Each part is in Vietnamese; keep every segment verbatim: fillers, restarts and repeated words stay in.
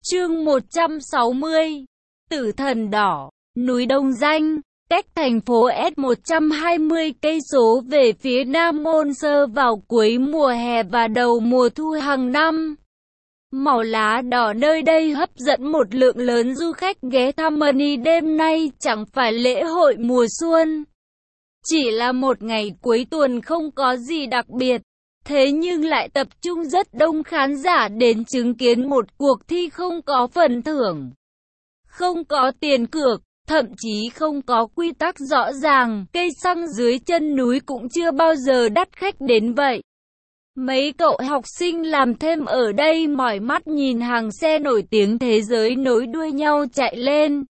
Chương một trăm sáu mươi. Tử thần đỏ, núi Đông Danh, cách thành phố S một trăm hai mươi cây số về phía nam Môn Sơ vào cuối mùa hè và đầu mùa thu hàng năm. Màu lá đỏ nơi đây hấp dẫn một lượng lớn du khách ghé thăm Mani. Đêm nay chẳng phải lễ hội mùa xuân, chỉ là một ngày cuối tuần không có gì đặc biệt. Thế nhưng lại tập trung rất đông khán giả đến chứng kiến một cuộc thi không có phần thưởng, không có tiền cược, thậm chí không có quy tắc rõ ràng. Cây xăng dưới chân núi cũng chưa bao giờ đắt khách đến vậy. Mấy cậu học sinh làm thêm ở đây mỏi mắt nhìn hàng xe nổi tiếng thế giới nối đuôi nhau chạy lên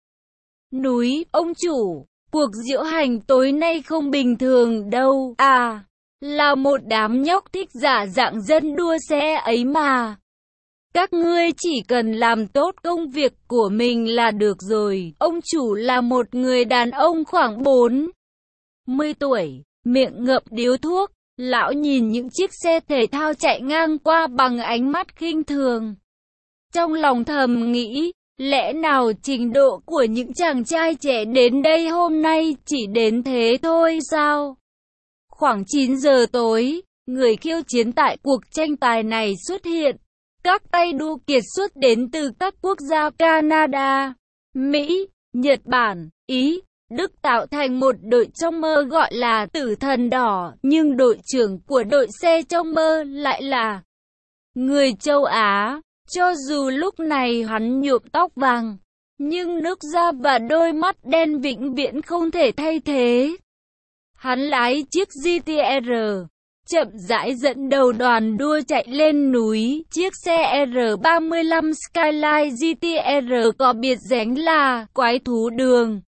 núi. Ông chủ, cuộc diễu hành tối nay không bình thường đâu à. Là một đám nhóc thích giả dạng dân đua xe ấy mà. Các ngươi chỉ cần làm tốt công việc của mình là được rồi. Ông chủ là một người đàn ông khoảng bốn mươi tuổi, miệng ngậm điếu thuốc. Lão nhìn những chiếc xe thể thao chạy ngang qua bằng ánh mắt khinh thường. Trong lòng thầm nghĩ, lẽ nào trình độ của những chàng trai trẻ đến đây hôm nay chỉ đến thế thôi sao? Khoảng chín giờ tối, người khiêu chiến tại cuộc tranh tài này xuất hiện. Các tay đua kiệt xuất đến từ các quốc gia Canada, Mỹ, Nhật Bản, Ý, Đức tạo thành một đội trong mơ gọi là Tử thần đỏ, nhưng đội trưởng của đội xe trong mơ lại là người châu Á. Cho dù lúc này hắn nhuộm tóc vàng, nhưng nước da và đôi mắt đen vĩnh viễn không thể thay thế. Hắn lái chiếc giê tê rờ, chậm rãi dẫn đầu đoàn đua chạy lên núi. Chiếc xe R ba mươi lăm Skyline giê tê rờ có biệt danh là quái thú đường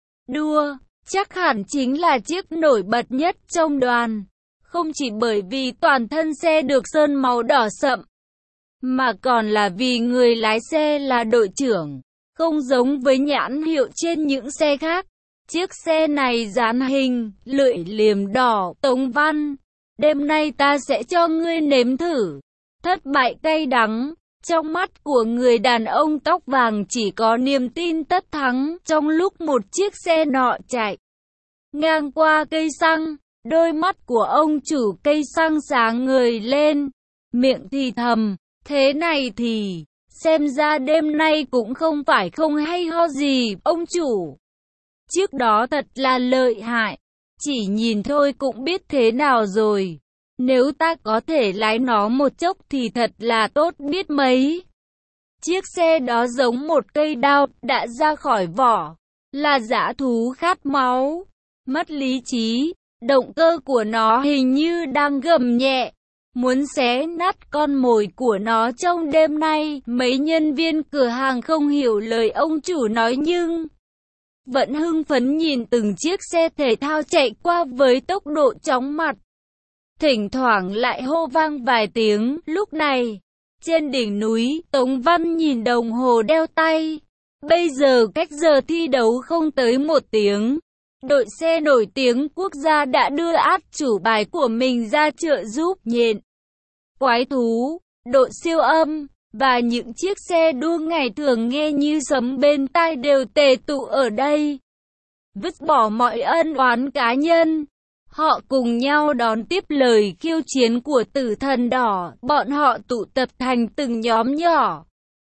đua, chắc hẳn chính là chiếc nổi bật nhất trong đoàn. Không chỉ bởi vì toàn thân xe được sơn màu đỏ sậm, mà còn là vì người lái xe là đội trưởng. Không giống với nhãn hiệu trên những xe khác, chiếc xe này dán hình lưỡi liềm đỏ. Tống Văn, đêm nay ta sẽ cho ngươi nếm thử thất bại cay đắng. Trong mắt của người đàn ông tóc vàng chỉ có niềm tin tất thắng. Trong lúc một chiếc xe nọ chạy ngang qua cây xăng, đôi mắt của ông chủ cây xăng sáng ngời lên, miệng thì thầm, thế này thì xem ra đêm nay cũng không phải không hay ho gì. Ông chủ trước đó thật là lợi hại, chỉ nhìn thôi cũng biết thế nào rồi. Nếu ta có thể lái nó một chốc thì thật là tốt biết mấy. Chiếc xe đó giống một cây đao đã ra khỏi vỏ, là dã thú khát máu, mất lý trí. Động cơ của nó hình như đang gầm nhẹ, muốn xé nát con mồi của nó trong đêm nay. Mấy nhân viên cửa hàng không hiểu lời ông chủ nói nhưng vẫn hưng phấn nhìn từng chiếc xe thể thao chạy qua với tốc độ chóng mặt. Thỉnh thoảng lại hô vang vài tiếng. Lúc này, trên đỉnh núi, Tống Văn nhìn đồng hồ đeo tay. Bây giờ cách giờ thi đấu không tới một tiếng. Đội xe nổi tiếng quốc gia đã đưa át chủ bài của mình ra trợ giúp. Nhện, quái thú, đội siêu âm và những chiếc xe đua ngày thường nghe như sấm bên tai đều tề tụ ở đây. Vứt bỏ mọi ân oán cá nhân, họ cùng nhau đón tiếp lời khiêu chiến của Tử thần đỏ. Bọn họ tụ tập thành từng nhóm nhỏ.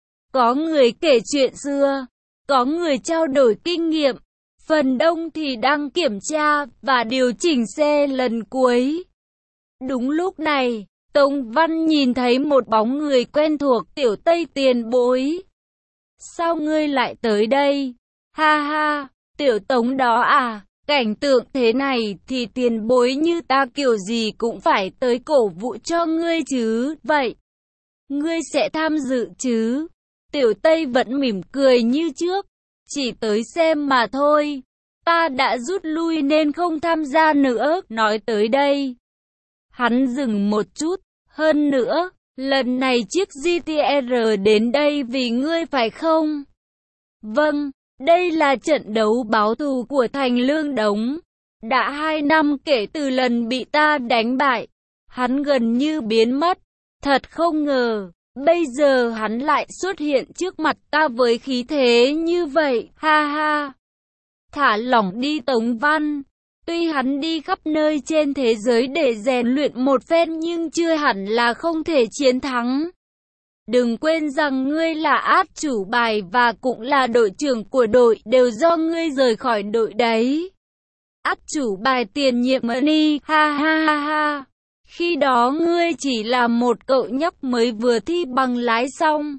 Có người kể chuyện xưa, có người trao đổi kinh nghiệm, phần đông thì đang kiểm tra và điều chỉnh xe lần cuối. Đúng lúc này, Tống Văn nhìn thấy một bóng người quen thuộc. Tiểu Tây tiền bối, sao ngươi lại tới đây? Ha ha, Tiểu Tống đó à? Cảnh tượng thế này thì tiền bối như ta kiểu gì cũng phải tới cổ vũ cho ngươi chứ. Vậy, ngươi sẽ tham dự chứ? Tiểu Tây vẫn mỉm cười như trước. Chỉ tới xem mà thôi. Ta đã rút lui nên không tham gia nữa. Nói tới đây, hắn dừng một chút. Hơn nữa, lần này chiếc giê tê rờ đến đây vì ngươi phải không? Vâng. Đây là trận đấu báo thù của Thành Lương Đống. Đã hai năm kể từ lần bị ta đánh bại, hắn gần như biến mất. Thật không ngờ, Bây giờ hắn lại xuất hiện trước mặt ta với khí thế như vậy, ha ha. Thả lỏng đi Tống Văn. Tuy hắn đi khắp nơi trên thế giới để rèn luyện một phen nhưng chưa hẳn là không thể chiến thắng. Đừng quên rằng ngươi là át chủ bài và cũng là đội trưởng của đội, đều do ngươi rời khỏi đội đấy. Át chủ bài tiền nhiệm Money, ha ha ha ha. Khi đó ngươi chỉ là một cậu nhóc mới vừa thi bằng lái xong.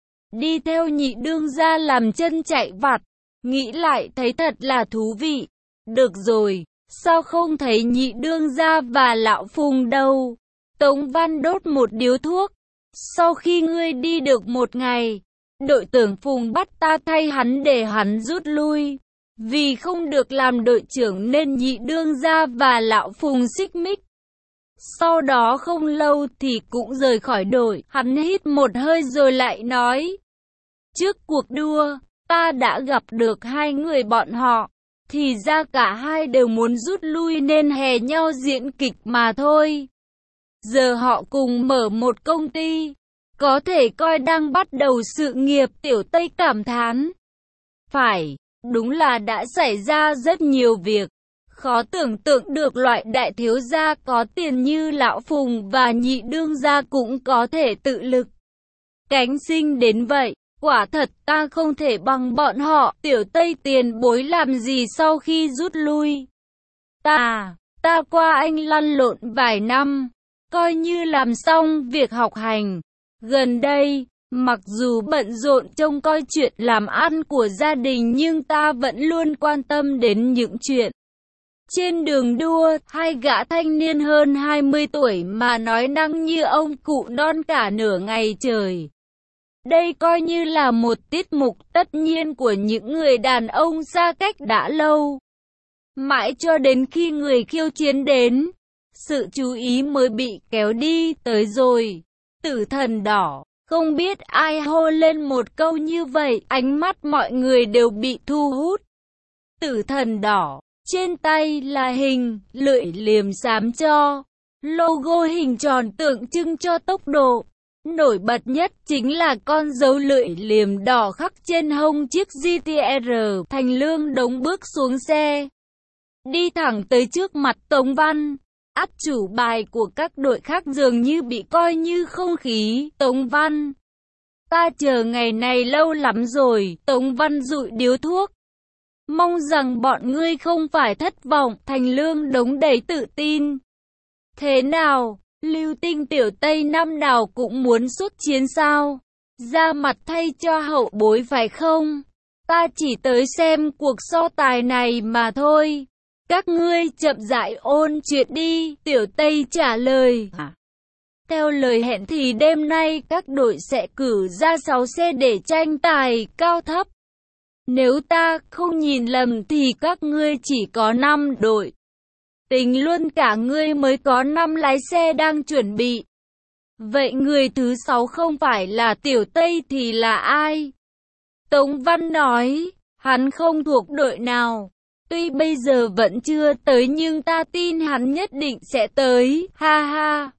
Đi theo nhị đương gia làm chân chạy vặt. Nghĩ lại thấy thật là thú vị. Được rồi, sao không thấy nhị đương gia và lão Phùng đâu? Tống Văn đốt một điếu thuốc. Sau khi ngươi đi được một ngày, đội trưởng Phùng bắt ta thay hắn để hắn rút lui. Vì không được làm đội trưởng nên nhị đương gia và lão Phùng xích mích. Sau đó không lâu thì cũng rời khỏi đội. Hắn hít một hơi rồi lại nói. Trước cuộc đua, ta đã gặp được hai người bọn họ. Thì ra cả hai đều muốn rút lui nên hè nhau diễn kịch mà thôi. Giờ họ cùng mở một công ty. Có thể coi đang bắt đầu sự nghiệp. Tiểu Tây cảm thán. Phải, đúng là đã xảy ra rất nhiều việc. Khó tưởng tượng được loại đại thiếu gia có tiền như lão Phùng và nhị đương gia cũng có thể tự lực cánh sinh đến vậy. Quả thật ta không thể bằng bọn họ. Tiểu Tây tiền bối làm gì sau khi rút lui? Ta, ta qua Anh lăn lộn vài năm, coi như làm xong việc học hành. Gần đây, mặc dù bận rộn trông coi chuyện làm ăn của gia đình nhưng ta vẫn luôn quan tâm đến những chuyện trên đường đua. Hai gã thanh niên hơn hai mươi tuổi mà nói năng như ông cụ non cả nửa ngày trời. Đây coi như là một tiết mục tất nhiên của những người đàn ông xa cách đã lâu. Mãi cho đến khi người khiêu chiến đến, sự chú ý mới bị kéo đi tới rồi. Tử thần đỏ, không biết ai hô lên một câu như vậy, ánh mắt mọi người đều bị thu hút. Tử thần đỏ, trên tay là hình lưỡi liềm xám cho logo hình tròn tượng trưng cho tốc độ. Nổi bật nhất chính là con dấu lưỡi liềm đỏ khắc trên hông chiếc giê tê rờ. Thành Lương Đống bước xuống xe, đi thẳng tới trước mặt Tống Văn. Át chủ bài của các đội khác dường như bị coi như không khí. Tống Văn, ta chờ ngày này lâu lắm rồi. Tống Văn dụi điếu thuốc. Mong rằng bọn ngươi không phải thất vọng. Thành Lương Đống đầy tự tin. Thế nào? Lưu Tinh Tiểu Tây năm nào cũng muốn xuất chiến sao? Ra mặt thay cho hậu bối phải không? Ta chỉ tới xem cuộc so tài này mà thôi. Các ngươi chậm rãi ôn chuyện đi. Tiểu Tây trả lời. À, theo lời hẹn thì đêm nay các đội sẽ cử ra sáu xe để tranh tài cao thấp. Nếu ta không nhìn lầm thì các ngươi chỉ có năm đội. Tính luôn cả ngươi mới có năm lái xe đang chuẩn bị. Vậy người thứ sáu không phải là Tiểu Tây thì là ai? Tống Văn nói, hắn không thuộc đội nào. Tuy bây giờ vẫn chưa tới nhưng ta tin hắn nhất định sẽ tới, ha ha.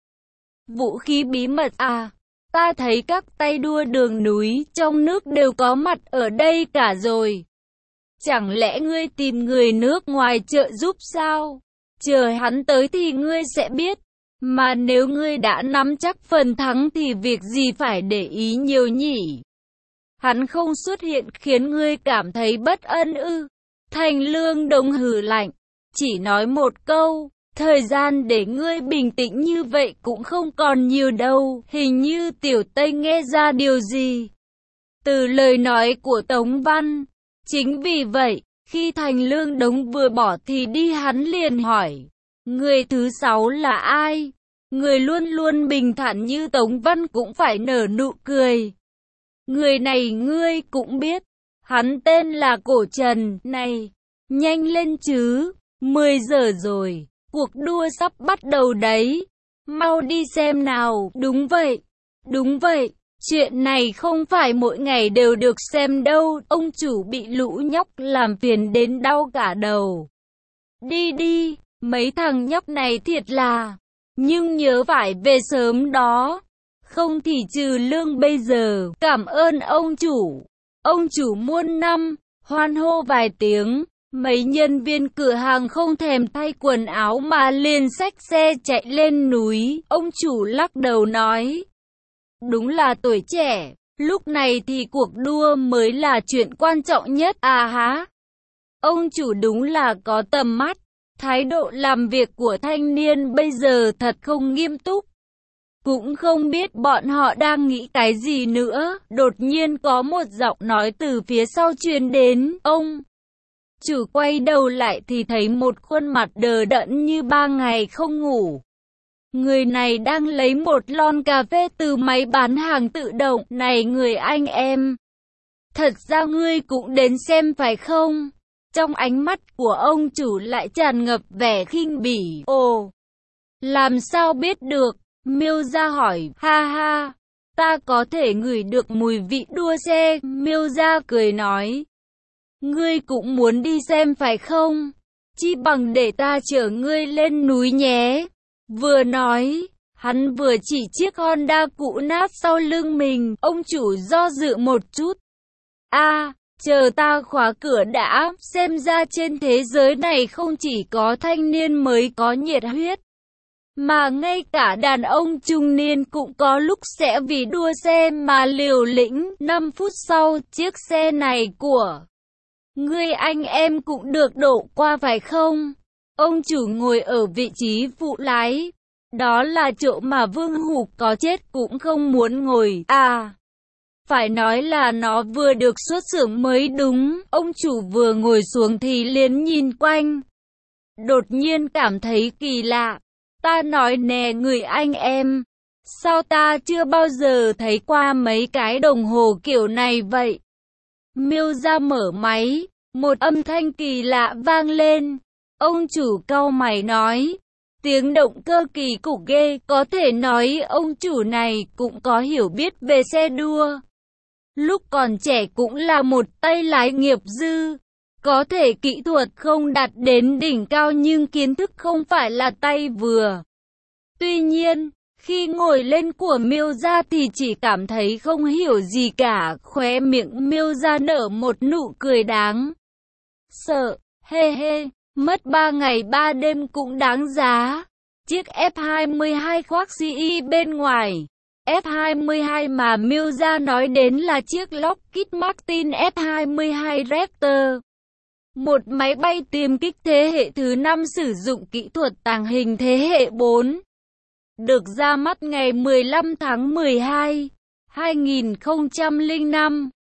Vũ khí bí mật à? Ta thấy các tay đua đường núi trong nước đều có mặt ở đây cả rồi. Chẳng lẽ ngươi tìm người nước ngoài trợ giúp sao? Chờ hắn tới thì ngươi sẽ biết. Mà nếu ngươi đã nắm chắc phần thắng thì việc gì phải để ý nhiều nhỉ? Hắn không xuất hiện khiến ngươi cảm thấy bất ân ư? Thành Lương Đống hừ lạnh, chỉ nói một câu, thời gian để ngươi bình tĩnh như vậy cũng không còn nhiều đâu. Hình như Tiểu Tây nghe ra điều gì từ lời nói của Tống Văn. Chính vì vậy, khi Thành Lương Đống vừa bỏ thì đi hắn liền hỏi, người thứ sáu là ai? Người luôn luôn bình thản như Tống Văn cũng phải nở nụ cười. Người này ngươi cũng biết, hắn tên là Cổ Trần. Này, nhanh lên chứ, mười giờ rồi, cuộc đua sắp bắt đầu đấy, mau đi xem nào. Đúng vậy, đúng vậy, chuyện này không phải mỗi ngày đều được xem đâu, ông chủ bị lũ nhóc làm phiền đến đau cả đầu. Đi đi, mấy thằng nhóc này thiệt là, nhưng nhớ phải về sớm đó, không thì trừ lương bây giờ. Cảm ơn ông chủ. Ông chủ muôn năm, hoan hô vài tiếng. Mấy nhân viên cửa hàng không thèm thay quần áo mà liền xách xe chạy lên núi. Ông chủ lắc đầu nói, đúng là tuổi trẻ, lúc này thì cuộc đua mới là chuyện quan trọng nhất à há. Ông chủ đúng là có tầm mắt, thái độ làm việc của thanh niên bây giờ thật không nghiêm túc. Cũng không biết bọn họ đang nghĩ cái gì nữa. Đột nhiên có một giọng nói từ phía sau truyền đến. Ông chủ quay đầu lại thì thấy một khuôn mặt đờ đẫn như ba ngày không ngủ. Người này đang lấy một lon cà phê từ máy bán hàng tự động. Này người anh em, thật ra ngươi cũng đến xem phải không? Trong ánh mắt của ông chủ lại tràn ngập vẻ khinh bỉ. Ồ, làm sao biết được? Miêu Gia hỏi. Ha ha, ta có thể ngửi được mùi vị đua xe. Miêu Gia cười nói, ngươi cũng muốn đi xem phải không? Chi bằng để ta chở ngươi lên núi nhé. Vừa nói, hắn vừa chỉ chiếc Honda cũ nát sau lưng mình. Ông chủ do dự một chút. A, à, chờ ta khóa cửa đã. Xem ra trên thế giới này không chỉ có thanh niên mới có nhiệt huyết, mà ngay cả đàn ông trung niên cũng có lúc sẽ vì đua xe mà liều lĩnh. Năm phút sau, chiếc xe này của ngươi anh em cũng được đổ qua phải không? Ông chủ ngồi ở vị trí phụ lái. Đó là chỗ mà Vương Hục có chết cũng không muốn ngồi. À, phải nói là nó vừa được xuất xưởng mới đúng. Ông chủ vừa ngồi xuống thì liền nhìn quanh. Đột nhiên cảm thấy kỳ lạ. Ta nói nè người anh em, sao ta chưa bao giờ thấy qua mấy cái đồng hồ kiểu này vậy? Miêu Gia mở máy, một âm thanh kỳ lạ vang lên. Ông chủ cau mày nói, tiếng động cơ kỳ cục ghê. Có thể nói ông chủ này cũng có hiểu biết về xe đua. Lúc còn trẻ cũng là một tay lái nghiệp dư. Có thể kỹ thuật không đạt đến đỉnh cao nhưng kiến thức không phải là tay vừa. Tuy nhiên, khi ngồi lên của Miêu Gia thì chỉ cảm thấy không hiểu gì cả. Khóe miệng Miêu Gia nở một nụ cười đáng sợ. Hê hê, mất ba ngày ba đêm cũng đáng giá. Chiếc F hai mươi hai khoác xê i bên ngoài. F hai mươi hai mà Miêu Gia nói đến là chiếc Lockheed Martin F hai mươi hai Raptor. Một máy bay tiêm kích thế hệ thứ năm sử dụng kỹ thuật tàng hình thế hệ bốn. Được ra mắt ngày mười lăm tháng mười hai, hai nghìn không trăm lẻ năm.